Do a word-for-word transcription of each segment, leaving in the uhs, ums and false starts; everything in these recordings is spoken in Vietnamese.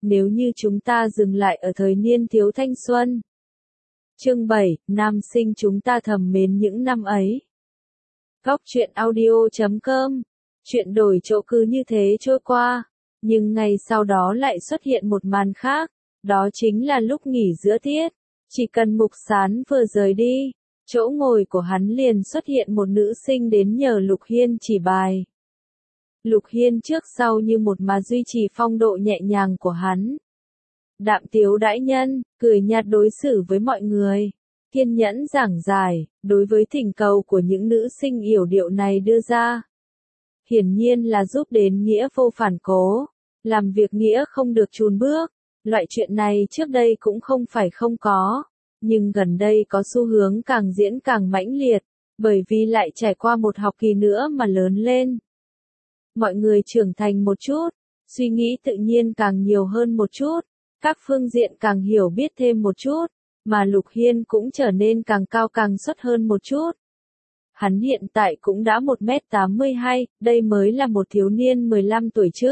nếu như chúng ta dừng lại ở thời niên thiếu thanh xuân. Chương bảy, nam sinh chúng ta thầm mến những năm ấy. Góc truyện audio chấm com. Chuyện đổi chỗ cứ như thế trôi qua, nhưng ngày sau đó lại xuất hiện một màn khác, đó chính là lúc nghỉ giữa tiết. Chỉ cần Mục Sán vừa rời đi, chỗ ngồi của hắn liền xuất hiện một nữ sinh đến nhờ Lục Hiên chỉ bài. Lục Hiên trước sau như một mà duy trì phong độ nhẹ nhàng của hắn. Đạm tiếu đãi nhân, cười nhạt đối xử với mọi người, kiên nhẫn giảng giải, đối với thỉnh cầu của những nữ sinh yểu điệu này đưa ra. Hiển nhiên là giúp đến nghĩa vô phản cố, làm việc nghĩa không được chùn bước. Loại chuyện này trước đây cũng không phải không có, nhưng gần đây có xu hướng càng diễn càng mãnh liệt, bởi vì lại trải qua một học kỳ nữa mà lớn lên. Mọi người trưởng thành một chút, suy nghĩ tự nhiên càng nhiều hơn một chút, các phương diện càng hiểu biết thêm một chút, mà Lục Hiên cũng trở nên càng cao càng xuất hơn một chút. Hắn hiện tại cũng đã một mét tám mươi hai, đây mới là một thiếu niên mười lăm tuổi chứ.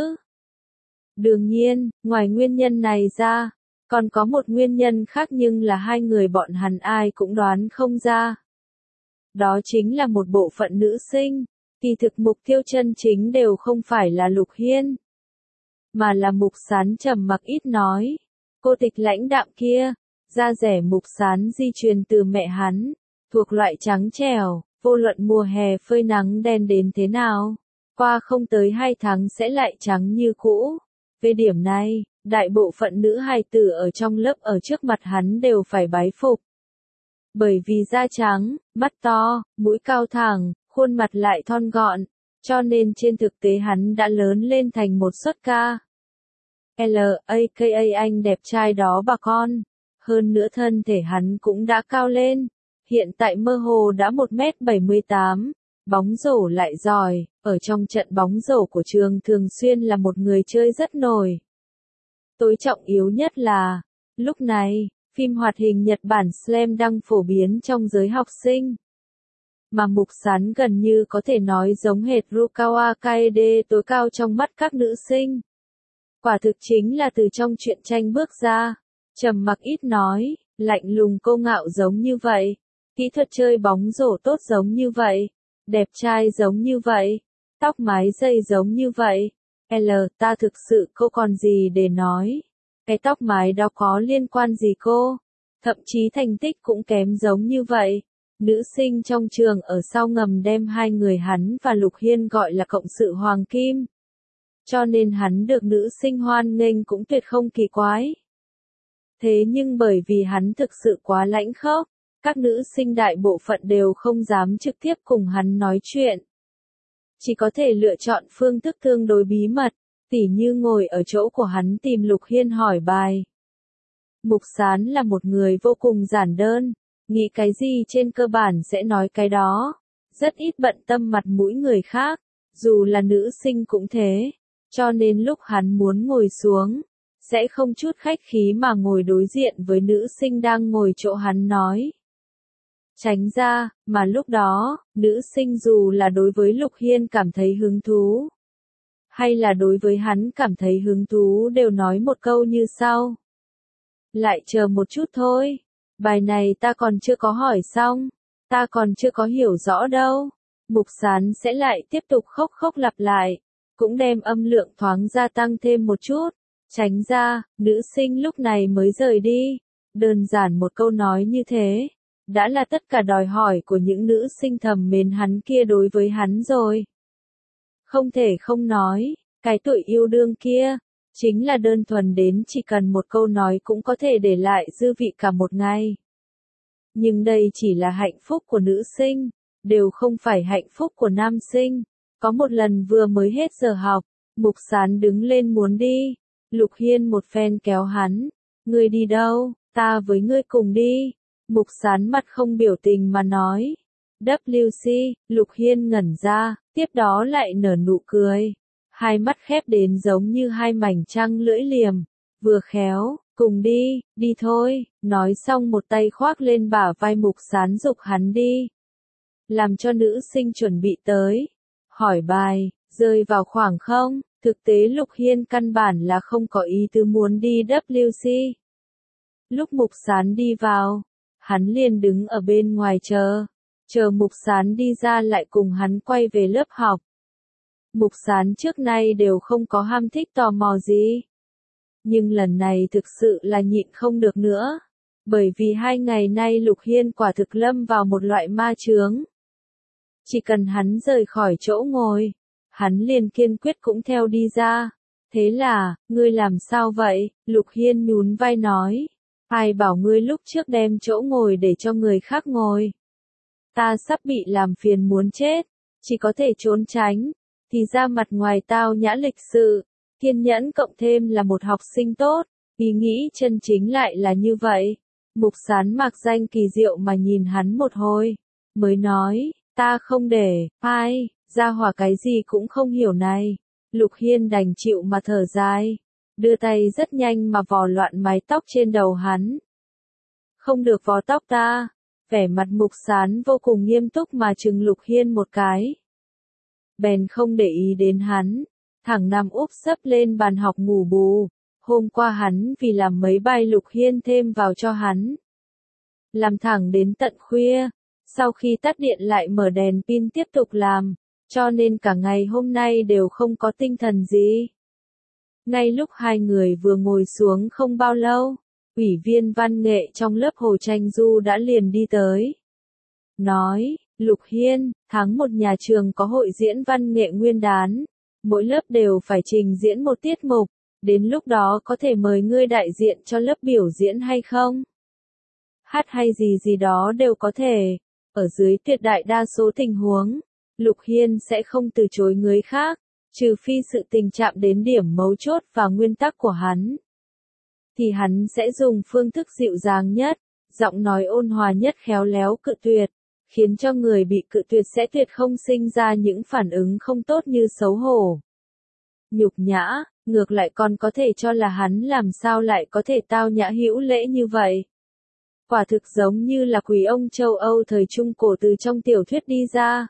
Đương nhiên, ngoài nguyên nhân này ra, còn có một nguyên nhân khác nhưng là hai người bọn hắn ai cũng đoán không ra. Đó chính là một bộ phận nữ sinh, kỳ thực mục tiêu chân chính đều không phải là Lục Hiên, mà là Mục Sán trầm mặc ít nói. Cô tịch lãnh đạm kia, da rẻ Mục Sán di truyền từ mẹ hắn, thuộc loại trắng trẻo, vô luận mùa hè phơi nắng đen đến thế nào, qua không tới hai tháng sẽ lại trắng như cũ. Về điểm này, đại bộ phận nữ hài tử ở trong lớp ở trước mặt hắn đều phải bái phục. Bởi vì da trắng, mắt to, mũi cao thẳng, khuôn mặt lại thon gọn, cho nên trên thực tế hắn đã lớn lên thành một xuất ca. L A K A anh đẹp trai đó bà con. Hơn nữa thân thể hắn cũng đã cao lên, hiện tại mơ hồ đã một mét bảy mươi tám, bóng rổ lại giỏi, ở trong trận bóng rổ của trường thường xuyên là một người chơi rất nổi. Tối trọng yếu nhất là, lúc này, phim hoạt hình Nhật Bản Slam đang phổ biến trong giới học sinh. Mà Mục Sán gần như có thể nói giống hệt Rukawa Kaede tối cao trong mắt các nữ sinh. Quả thực chính là từ trong truyện tranh bước ra, trầm mặc ít nói, lạnh lùng cô ngạo giống như vậy, kỹ thuật chơi bóng rổ tốt giống như vậy, đẹp trai giống như vậy, tóc mái dây giống như vậy. L, ta thực sự cô còn gì để nói. Cái tóc mái đó có liên quan gì cô? Thậm chí thành tích cũng kém giống như vậy. Nữ sinh trong trường ở sau ngầm đem hai người hắn và Lục Hiên gọi là cộng sự hoàng kim. Cho nên hắn được nữ sinh hoan nghênh cũng tuyệt không kỳ quái. Thế nhưng bởi vì hắn thực sự quá lãnh khốc, các nữ sinh đại bộ phận đều không dám trực tiếp cùng hắn nói chuyện. Chỉ có thể lựa chọn phương thức tương đối bí mật, tỉ như ngồi ở chỗ của hắn tìm Lục Hiên hỏi bài. Mục Sán là một người vô cùng giản đơn, nghĩ cái gì trên cơ bản sẽ nói cái đó, rất ít bận tâm mặt mũi người khác, dù là nữ sinh cũng thế, cho nên lúc hắn muốn ngồi xuống, sẽ không chút khách khí mà ngồi đối diện với nữ sinh đang ngồi chỗ hắn nói. Tránh ra, mà lúc đó, nữ sinh dù là đối với Lục Hiên cảm thấy hứng thú, hay là đối với hắn cảm thấy hứng thú đều nói một câu như sau. Lại chờ một chút thôi, bài này ta còn chưa có hỏi xong, ta còn chưa có hiểu rõ đâu. Mục Sán sẽ lại tiếp tục khóc khóc lặp lại, cũng đem âm lượng thoáng gia tăng thêm một chút. Tránh ra, nữ sinh lúc này mới rời đi. Đơn giản một câu nói như thế, đã là tất cả đòi hỏi của những nữ sinh thầm mến hắn kia đối với hắn rồi. Không thể không nói, cái tuổi yêu đương kia, chính là đơn thuần đến chỉ cần một câu nói cũng có thể để lại dư vị cả một ngày. Nhưng đây chỉ là hạnh phúc của nữ sinh, đều không phải hạnh phúc của nam sinh. Có một lần vừa mới hết giờ học, Mục Sán đứng lên muốn đi. Lục Hiên một phen kéo hắn. Ngươi đi đâu, ta với ngươi cùng đi. Mục Sán mặt không biểu tình mà nói. W C, Lục Hiên ngẩn ra, tiếp đó lại nở nụ cười. Hai mắt khép đến giống như hai mảnh trăng lưỡi liềm. Vừa khéo, cùng đi, đi thôi. Nói xong một tay khoác lên bả vai Mục Sán giục hắn đi. Làm cho nữ sinh chuẩn bị tới. Hỏi bài, rơi vào khoảng không? Thực tế Lục Hiên căn bản là không có ý tứ muốn đi W C. Lúc Mục Sán đi vào, hắn liền đứng ở bên ngoài chờ, chờ Mục Sán đi ra lại cùng hắn quay về lớp học. Mục Sán trước nay đều không có ham thích tò mò gì. Nhưng lần này thực sự là nhịn không được nữa. Bởi vì hai ngày nay Lục Hiên quả thực lâm vào một loại ma chướng. Chỉ cần hắn rời khỏi chỗ ngồi, hắn liền kiên quyết cũng theo đi ra. Thế là, ngươi làm sao vậy? Lục Hiên nhún vai nói. Ai bảo ngươi lúc trước đem chỗ ngồi để cho người khác ngồi? Ta sắp bị làm phiền muốn chết, chỉ có thể trốn tránh. Thì ra mặt ngoài tao nhã lịch sự, kiên nhẫn cộng thêm là một học sinh tốt, ý nghĩ chân chính lại là như vậy. Mục Sán mặc danh kỳ diệu mà nhìn hắn một hồi, mới nói, ta không để, ai, gia hỏa cái gì cũng không hiểu này. Lục Hiên đành chịu mà thở dài, đưa tay rất nhanh mà vò loạn mái tóc trên đầu hắn. Không được vò tóc ta, vẻ mặt Mục Sán vô cùng nghiêm túc mà trừng Lục Hiên một cái. Bèn không để ý đến hắn, thẳng nằm úp sấp lên bàn học ngủ bù. Hôm qua hắn vì làm mấy bài Lục Hiên thêm vào cho hắn. Làm thẳng đến tận khuya, sau khi tắt điện lại mở đèn pin tiếp tục làm, cho nên cả ngày hôm nay đều không có tinh thần gì. Ngay lúc hai người vừa ngồi xuống không bao lâu, ủy viên văn nghệ trong lớp Hồ Tranh Du đã liền đi tới. Nói, Lục Hiên, tháng một nhà trường có hội diễn văn nghệ nguyên đán, mỗi lớp đều phải trình diễn một tiết mục. Đến lúc đó có thể mời ngươi đại diện cho lớp biểu diễn hay không? Hát hay gì gì đó đều có thể. Ở dưới tuyệt đại đa số tình huống, Lục Hiên sẽ không từ chối người khác, trừ phi sự tình chạm đến điểm mấu chốt và nguyên tắc của hắn. Thì hắn sẽ dùng phương thức dịu dàng nhất, giọng nói ôn hòa nhất khéo léo cự tuyệt, khiến cho người bị cự tuyệt sẽ tuyệt không sinh ra những phản ứng không tốt như xấu hổ, nhục nhã. Ngược lại còn có thể cho là hắn làm sao lại có thể tao nhã hữu lễ như vậy. Quả thực giống như là quý ông châu Âu thời Trung Cổ từ trong tiểu thuyết đi ra.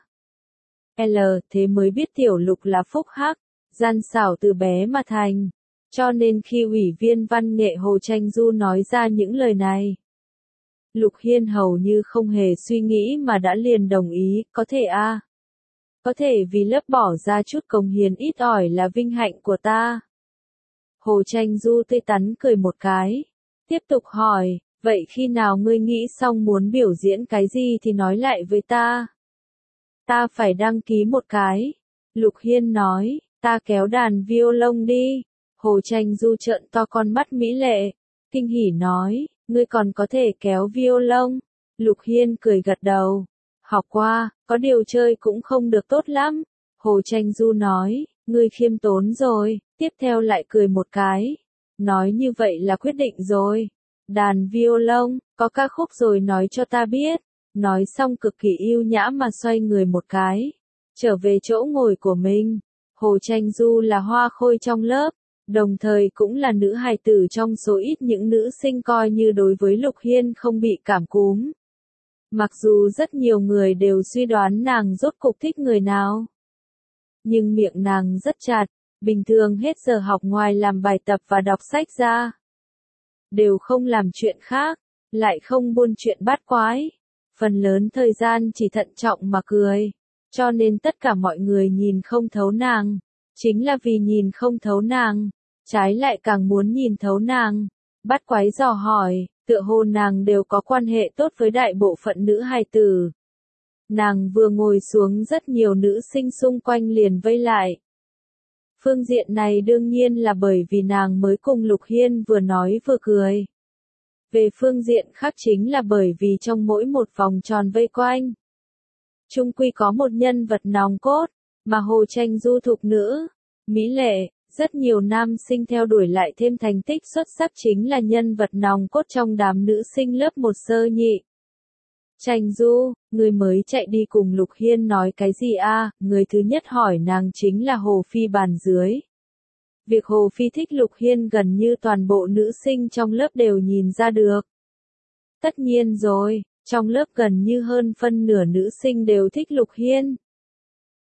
L. Thế mới biết tiểu Lục là phúc hắc, gian xảo từ bé mà thành. Cho nên khi ủy viên văn nghệ Hồ Tranh Du nói ra những lời này, Lục Hiên hầu như không hề suy nghĩ mà đã liền đồng ý, có thể a à. Có thể vì lớp bỏ ra chút công hiến ít ỏi là vinh hạnh của ta. Hồ Tranh Du tươi tắn cười một cái. Tiếp tục hỏi, vậy khi nào ngươi nghĩ xong muốn biểu diễn cái gì thì nói lại với ta. Ta phải đăng ký một cái. Lục Hiên nói, ta kéo đàn violon đi. Hồ Tranh Du trợn to con mắt mỹ lệ. Kinh hỉ nói, ngươi còn có thể kéo violon. Lục Hiên cười gật đầu. Học qua, có điều chơi cũng không được tốt lắm. Hồ Tranh Du nói, ngươi khiêm tốn rồi, tiếp theo lại cười một cái. Nói như vậy là quyết định rồi. Đàn violon, có ca khúc rồi nói cho ta biết. Nói xong cực kỳ yêu nhã mà xoay người một cái. Trở về chỗ ngồi của mình. Hồ Tranh Du là hoa khôi trong lớp, đồng thời cũng là nữ hài tử trong số ít những nữ sinh coi như đối với Lục Hiên không bị cảm cúm. Mặc dù rất nhiều người đều suy đoán nàng rốt cục thích người nào. Nhưng miệng nàng rất chặt, bình thường hết giờ học ngoài làm bài tập và đọc sách ra. Đều không làm chuyện khác, lại không buôn chuyện bát quái. Phần lớn thời gian chỉ thận trọng mà cười. Cho nên tất cả mọi người nhìn không thấu nàng. Chính là vì nhìn không thấu nàng, trái lại càng muốn nhìn thấu nàng. Bát quái dò hỏi. Tựa hồ nàng đều có quan hệ tốt với đại bộ phận nữ hài tử. Nàng vừa ngồi xuống rất nhiều nữ sinh xung quanh liền vây lại. Phương diện này đương nhiên là bởi vì nàng mới cùng Lục Hiên vừa nói vừa cười. Về phương diện khác chính là bởi vì trong mỗi một vòng tròn vây quanh, chung quy có một nhân vật nòng cốt, mà Hồ Tranh Du thục nữ, mỹ lệ. Rất nhiều nam sinh theo đuổi lại thêm thành tích xuất sắc chính là nhân vật nòng cốt trong đám nữ sinh lớp một sơ nhị. Tranh Du, người mới chạy đi cùng Lục Hiên nói cái gì a? À? Người thứ nhất hỏi nàng chính là Hồ Phi bàn dưới. Việc Hồ Phi thích Lục Hiên gần như toàn bộ nữ sinh trong lớp đều nhìn ra được. Tất nhiên rồi, trong lớp gần như hơn phân nửa nữ sinh đều thích Lục Hiên.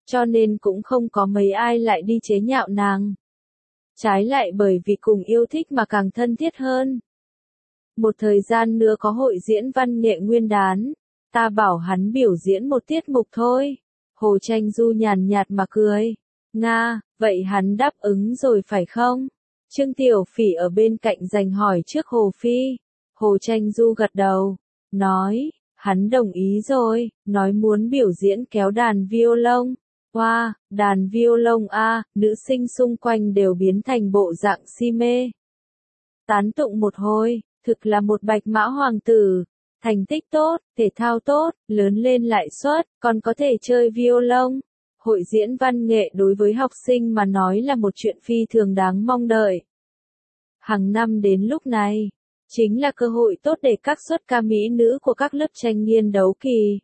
cho nên cũng không có mấy ai lại đi chế nhạo nàng. Trái lại bởi vì cùng yêu thích mà càng thân thiết hơn. Một thời gian nữa có hội diễn văn nghệ nguyên đán, ta bảo hắn biểu diễn một tiết mục thôi. Hồ Tranh Du nhàn nhạt mà cười. Nga, vậy hắn đáp ứng rồi phải không? Trương Tiểu Phỉ ở bên cạnh giành hỏi trước Hồ Phi. Hồ Tranh Du gật đầu, nói, hắn đồng ý rồi, nói muốn biểu diễn kéo đàn violon. Wow, đàn violon a, nữ sinh xung quanh đều biến thành bộ dạng si mê. Tán tụng một hồi, thực là một bạch mã hoàng tử, thành tích tốt, thể thao tốt, lớn lên lại xuất, còn có thể chơi violon. Hội diễn văn nghệ đối với học sinh mà nói là một chuyện phi thường đáng mong đợi. Hàng năm đến lúc này, chính là cơ hội tốt để các xuất ca mỹ nữ của các lớp tranh nghiên đấu kỳ.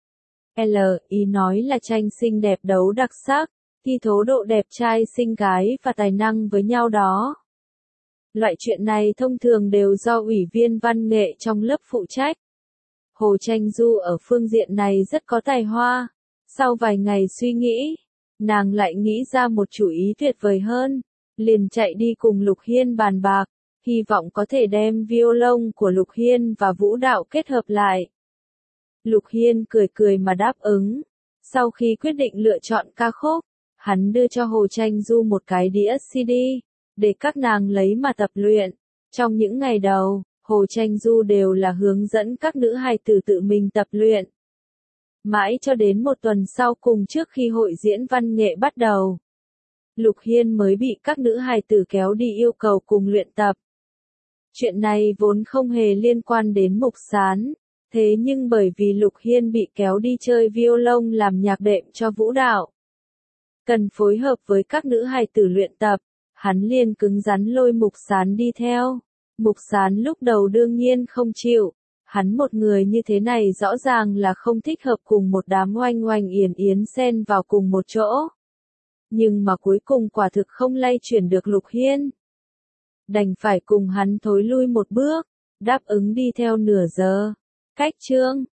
L, ý nói là tranh xinh đẹp đấu đặc sắc, thi thố độ đẹp trai xinh gái và tài năng với nhau đó. Loại chuyện này thông thường đều do ủy viên văn nghệ trong lớp phụ trách. Hồ Tranh Du ở phương diện này rất có tài hoa. Sau vài ngày suy nghĩ, nàng lại nghĩ ra một chủ ý tuyệt vời hơn, liền chạy đi cùng Lục Hiên bàn bạc, hy vọng có thể đem violon của Lục Hiên và vũ đạo kết hợp lại. Lục Hiên cười cười mà đáp ứng. Sau khi quyết định lựa chọn ca khúc, hắn đưa cho Hồ Tranh Du một cái đĩa xê đê, để các nàng lấy mà tập luyện. Trong những ngày đầu, Hồ Tranh Du đều là hướng dẫn các nữ hài tử tự mình tập luyện. Mãi cho đến một tuần sau cùng trước khi hội diễn văn nghệ bắt đầu, Lục Hiên mới bị các nữ hài tử kéo đi yêu cầu cùng luyện tập. Chuyện này vốn không hề liên quan đến Mục Sán, thế nhưng bởi vì Lục Hiên bị kéo đi chơi violon làm nhạc đệm cho vũ đạo, cần phối hợp với các nữ hài tử luyện tập, hắn liền cứng rắn lôi Mục Sán đi theo. Mục Sán lúc đầu đương nhiên không chịu, hắn một người như thế này rõ ràng là không thích hợp cùng một đám oanh oanh yến yến xen vào cùng một chỗ. Nhưng mà cuối cùng quả thực không lay chuyển được Lục Hiên. Đành phải cùng hắn thối lui một bước, đáp ứng đi theo nửa giờ. Cách chương